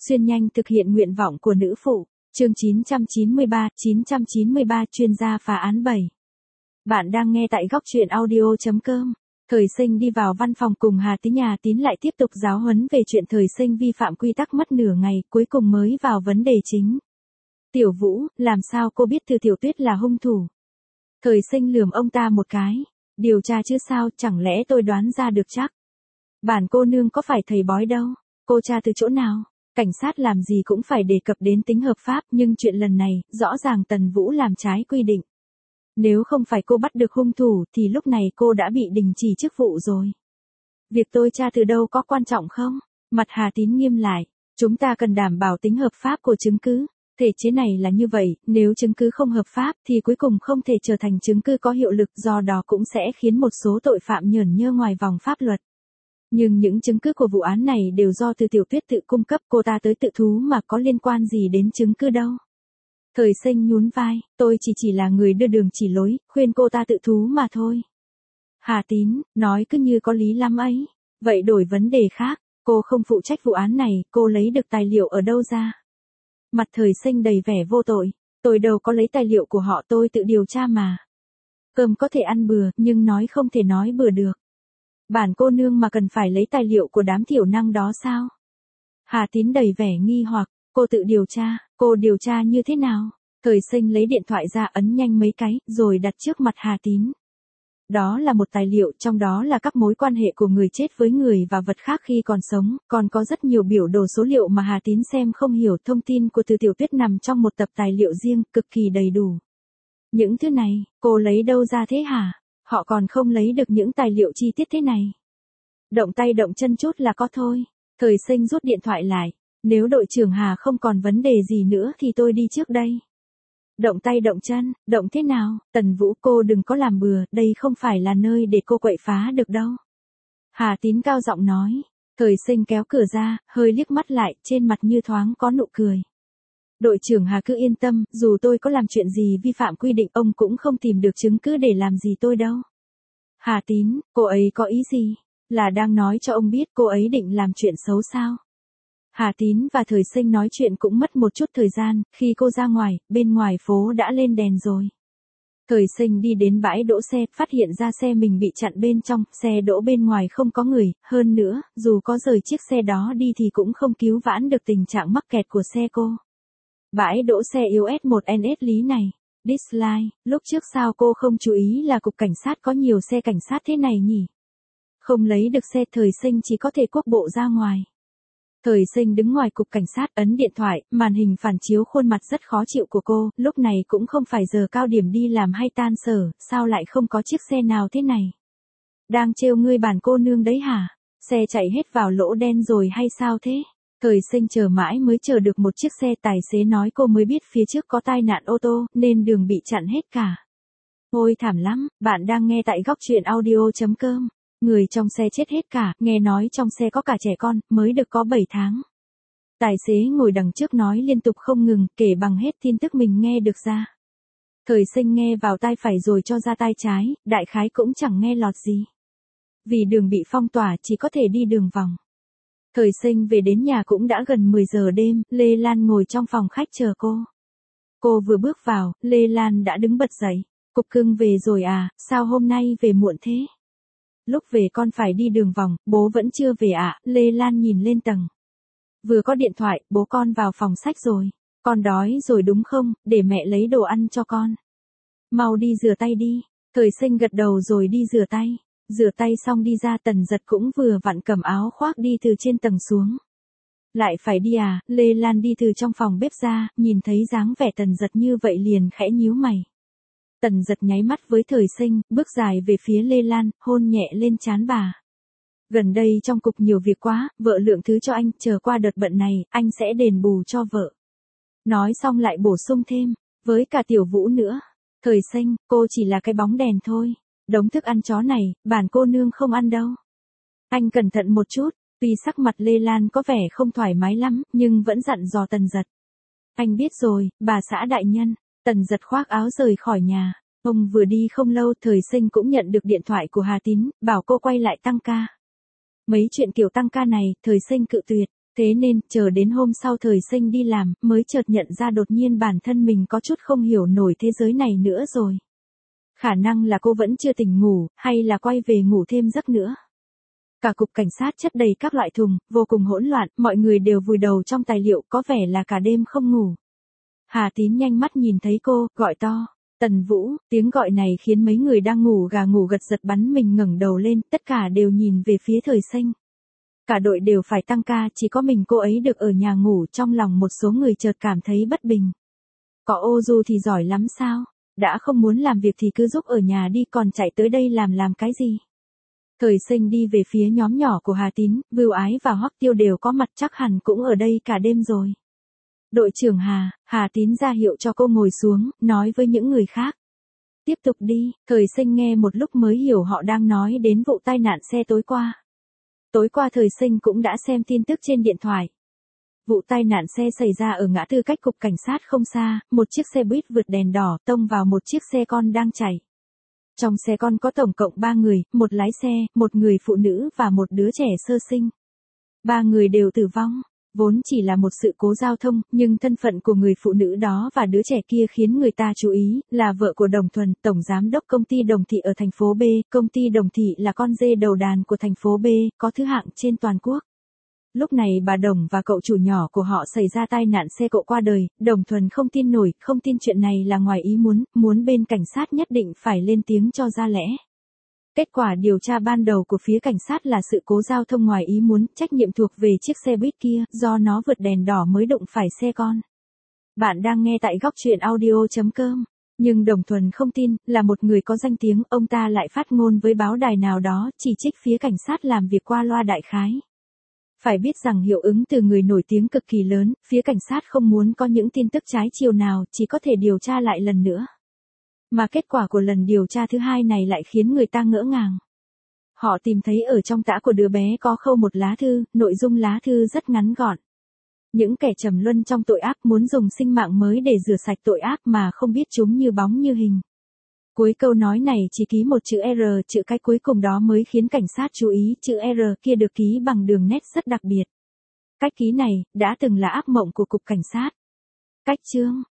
Xuyên nhanh thực hiện nguyện vọng của nữ phụ. Chương 993 chuyên gia phá án 7. Bạn đang nghe tại góc truyện audio.com. Thời Sinh đi vào văn phòng cùng Hà Tín, nhà Tín lại tiếp tục giáo huấn về chuyện Thời Sinh vi phạm quy tắc mất nửa ngày, cuối cùng mới vào vấn đề chính. Tiểu Vũ, làm sao cô biết Từ Tiểu Tuyết là hung thủ? Thời Sinh lườm ông ta một cái. Điều tra chứ sao, chẳng lẽ tôi đoán ra được chắc? Bản cô nương có phải thầy bói đâu, cô tra từ chỗ nào? Cảnh sát làm gì cũng phải đề cập đến tính hợp pháp, nhưng chuyện lần này, rõ ràng Tần Vũ làm trái quy định. Nếu không phải cô bắt được hung thủ thì lúc này cô đã bị đình chỉ chức vụ rồi. Việc tôi tra từ đâu có quan trọng không? Mặt Hà Tín nghiêm lại. Chúng ta cần đảm bảo tính hợp pháp của chứng cứ. Thể chế này là như vậy, nếu chứng cứ không hợp pháp thì cuối cùng không thể trở thành chứng cứ có hiệu lực, do đó cũng sẽ khiến một số tội phạm nhởn nhơ ngoài vòng pháp luật. Nhưng những chứng cứ của vụ án này đều do Từ Tiểu Tuyết tự cung cấp, cô ta tới tự thú mà có liên quan gì đến chứng cứ đâu. Thời Sinh nhún vai, tôi chỉ là người đưa đường chỉ lối, khuyên cô ta tự thú mà thôi. Hà Tín, nói cứ như có lý lắm ấy. Vậy đổi vấn đề khác, cô không phụ trách vụ án này, cô lấy được tài liệu ở đâu ra? Mặt Thời Sinh đầy vẻ vô tội, tôi đâu có lấy tài liệu của họ, tôi tự điều tra mà. Cơm có thể ăn bừa, nhưng nói không thể nói bừa được. Bản cô nương mà cần phải lấy tài liệu của đám thiểu năng đó sao? Hà Tín đầy vẻ nghi hoặc, cô tự điều tra, cô điều tra như thế nào? Thời Sinh lấy điện thoại ra ấn nhanh mấy cái, rồi đặt trước mặt Hà Tín. Đó là một tài liệu, trong đó là các mối quan hệ của người chết với người và vật khác khi còn sống, còn có rất nhiều biểu đồ số liệu mà Hà Tín xem không hiểu. Thông tin của Từ Tiểu Tuyết nằm trong một tập tài liệu riêng, cực kỳ đầy đủ. Những thứ này, cô lấy đâu ra thế hả? Họ còn không lấy được những tài liệu chi tiết thế này. Động tay động chân chút là có thôi. Thời Sinh rút điện thoại lại. Nếu đội trưởng Hà không còn vấn đề gì nữa thì tôi đi trước đây. Động tay động chân, động thế nào? Tần Vũ, cô đừng có làm bừa, đây không phải là nơi để cô quậy phá được đâu. Hà Tín cao giọng nói. Thời Sinh kéo cửa ra, hơi liếc mắt lại, trên mặt như thoáng có nụ cười. Đội trưởng Hà cứ yên tâm, dù tôi có làm chuyện gì vi phạm quy định, ông cũng không tìm được chứng cứ để làm gì tôi đâu. Hà Tín, cô ấy có ý gì? Là đang nói cho ông biết cô ấy định làm chuyện xấu sao? Hà Tín và Thời Sinh nói chuyện cũng mất một chút thời gian, khi cô ra ngoài, bên ngoài phố đã lên đèn rồi. Thời Sinh đi đến bãi đỗ xe, phát hiện ra xe mình bị chặn bên trong, xe đỗ bên ngoài không có người, hơn nữa, dù có rời chiếc xe đó đi thì cũng không cứu vãn được tình trạng mắc kẹt của xe cô. Bãi đỗ xe yếu S1NS lý này. Dislike, lúc trước sao cô không chú ý là cục cảnh sát có nhiều xe cảnh sát thế này nhỉ? Không lấy được xe, Thời Sinh chỉ có thể quốc bộ ra ngoài. Thời Sinh đứng ngoài cục cảnh sát ấn điện thoại, màn hình phản chiếu khuôn mặt rất khó chịu của cô, lúc này cũng không phải giờ cao điểm đi làm hay tan sở, sao lại không có chiếc xe nào thế này? Đang trêu ngươi bản cô nương đấy hả? Xe chạy hết vào lỗ đen rồi hay sao thế? Thời Sinh chờ mãi mới chờ được một chiếc xe, tài xế nói cô mới biết phía trước có tai nạn ô tô, nên đường bị chặn hết cả. Ôi thảm lắm, bạn đang nghe tại góc truyện audio.com. Người trong xe chết hết cả, nghe nói trong xe có cả trẻ con, mới được có 7 tháng. Tài xế ngồi đằng trước nói liên tục không ngừng, kể bằng hết tin tức mình nghe được ra. Thời Sinh nghe vào tai phải rồi cho ra tai trái, đại khái cũng chẳng nghe lọt gì. Vì đường bị phong tỏa chỉ có thể đi đường vòng. Thời Sinh về đến nhà cũng đã gần 10 giờ đêm, Lê Lan ngồi trong phòng khách chờ cô. Cô vừa bước vào, Lê Lan đã đứng bật dậy. Cục cưng về rồi à, sao hôm nay về muộn thế? Lúc về con phải đi đường vòng, bố vẫn chưa về ạ. Lê Lan nhìn lên tầng. Vừa có điện thoại, bố con vào phòng sách rồi. Con đói rồi đúng không, để mẹ lấy đồ ăn cho con. Mau đi rửa tay đi. Thời Sinh gật đầu rồi đi rửa tay. Rửa tay xong đi ra, Tần Giật cũng vừa vặn cầm áo khoác đi từ trên tầng xuống. Lại phải đi à? Lê Lan đi từ trong phòng bếp ra, nhìn thấy dáng vẻ Tần Giật như vậy liền khẽ nhíu mày. Tần Giật nháy mắt với Thời Sinh, bước dài về phía Lê Lan, hôn nhẹ lên trán bà. Gần đây trong cục nhiều việc quá, vợ lượng thứ cho anh, chờ qua đợt bận này, anh sẽ đền bù cho vợ. Nói xong lại bổ sung thêm, với cả Tiểu Vũ nữa. Thời Sinh, cô chỉ là cái bóng đèn thôi. Đống thức ăn chó này, bản cô nương không ăn đâu. Anh cẩn thận một chút, tuy sắc mặt Lê Lan có vẻ không thoải mái lắm, nhưng vẫn dặn dò Tần Giật. Anh biết rồi, bà xã đại nhân. Tần Giật khoác áo rời khỏi nhà. Ông vừa đi không lâu, Thời Sinh cũng nhận được điện thoại của Hà Tín, bảo cô quay lại tăng ca. Mấy chuyện kiểu tăng ca này, Thời Sinh cự tuyệt. Thế nên, chờ đến hôm sau Thời Sinh đi làm, mới chợt nhận ra đột nhiên bản thân mình có chút không hiểu nổi thế giới này nữa rồi. Khả năng là cô vẫn chưa tỉnh ngủ, hay là quay về ngủ thêm giấc nữa. Cả cục cảnh sát chất đầy các loại thùng, vô cùng hỗn loạn, mọi người đều vùi đầu trong tài liệu, có vẻ là cả đêm không ngủ. Hà Tín nhanh mắt nhìn thấy cô, gọi to. Tần Vũ, tiếng gọi này khiến mấy người đang ngủ gà ngủ gật giật bắn mình ngẩng đầu lên, tất cả đều nhìn về phía Thời Sinh. Cả đội đều phải tăng ca, chỉ có mình cô ấy được ở nhà ngủ, trong lòng một số người chợt cảm thấy bất bình. Có ô du thì giỏi lắm sao? Đã không muốn làm việc thì cứ giúp ở nhà đi, còn chạy tới đây làm cái gì? Thời Sinh đi về phía nhóm nhỏ của Hà Tín, Vưu Ái và Hoắc Tiêu đều có mặt, chắc hẳn cũng ở đây cả đêm rồi. Đội trưởng Hà Tín ra hiệu cho cô ngồi xuống, nói với những người khác. Tiếp tục đi, Thời Sinh nghe một lúc mới hiểu họ đang nói đến vụ tai nạn xe tối qua. Tối qua Thời Sinh cũng đã xem tin tức trên điện thoại. Vụ tai nạn xe xảy ra ở ngã tư cách cục cảnh sát không xa, một chiếc xe buýt vượt đèn đỏ tông vào một chiếc xe con đang chạy. Trong xe con có tổng cộng 3 người, một lái xe, một người phụ nữ và một đứa trẻ sơ sinh. 3 người đều tử vong. Vốn chỉ là một sự cố giao thông, nhưng thân phận của người phụ nữ đó và đứa trẻ kia khiến người ta chú ý, là vợ của Đồng Thuần, tổng giám đốc công ty Đồng Thị ở thành phố B. Công ty Đồng Thị là con dê đầu đàn của thành phố B, có thứ hạng trên toàn quốc. Lúc này bà Đồng và cậu chủ nhỏ của họ xảy ra tai nạn xe cộ qua đời, Đồng Thuần không tin nổi, không tin chuyện này là ngoài ý muốn bên cảnh sát nhất định phải lên tiếng cho ra lẽ. Kết quả điều tra ban đầu của phía cảnh sát là sự cố giao thông ngoài ý muốn, trách nhiệm thuộc về chiếc xe buýt kia, do nó vượt đèn đỏ mới đụng phải xe con. Bạn đang nghe tại góc truyện audio.com. Nhưng Đồng Thuần không tin, là một người có danh tiếng, ông ta lại phát ngôn với báo đài nào đó, chỉ trích phía cảnh sát làm việc qua loa đại khái. Phải biết rằng hiệu ứng từ người nổi tiếng cực kỳ lớn, phía cảnh sát không muốn có những tin tức trái chiều nào, chỉ có thể điều tra lại lần nữa. Mà kết quả của lần điều tra thứ hai này lại khiến người ta ngỡ ngàng. Họ tìm thấy ở trong tã của đứa bé có khâu một lá thư, nội dung lá thư rất ngắn gọn. Những kẻ trầm luân trong tội ác muốn dùng sinh mạng mới để rửa sạch tội ác mà không biết chúng như bóng như hình. Cuối câu nói này chỉ ký một chữ R, chữ cái cuối cùng đó mới khiến cảnh sát chú ý, chữ R kia được ký bằng đường nét rất đặc biệt. Cách ký này, đã từng là ác mộng của cục cảnh sát. Cách chương.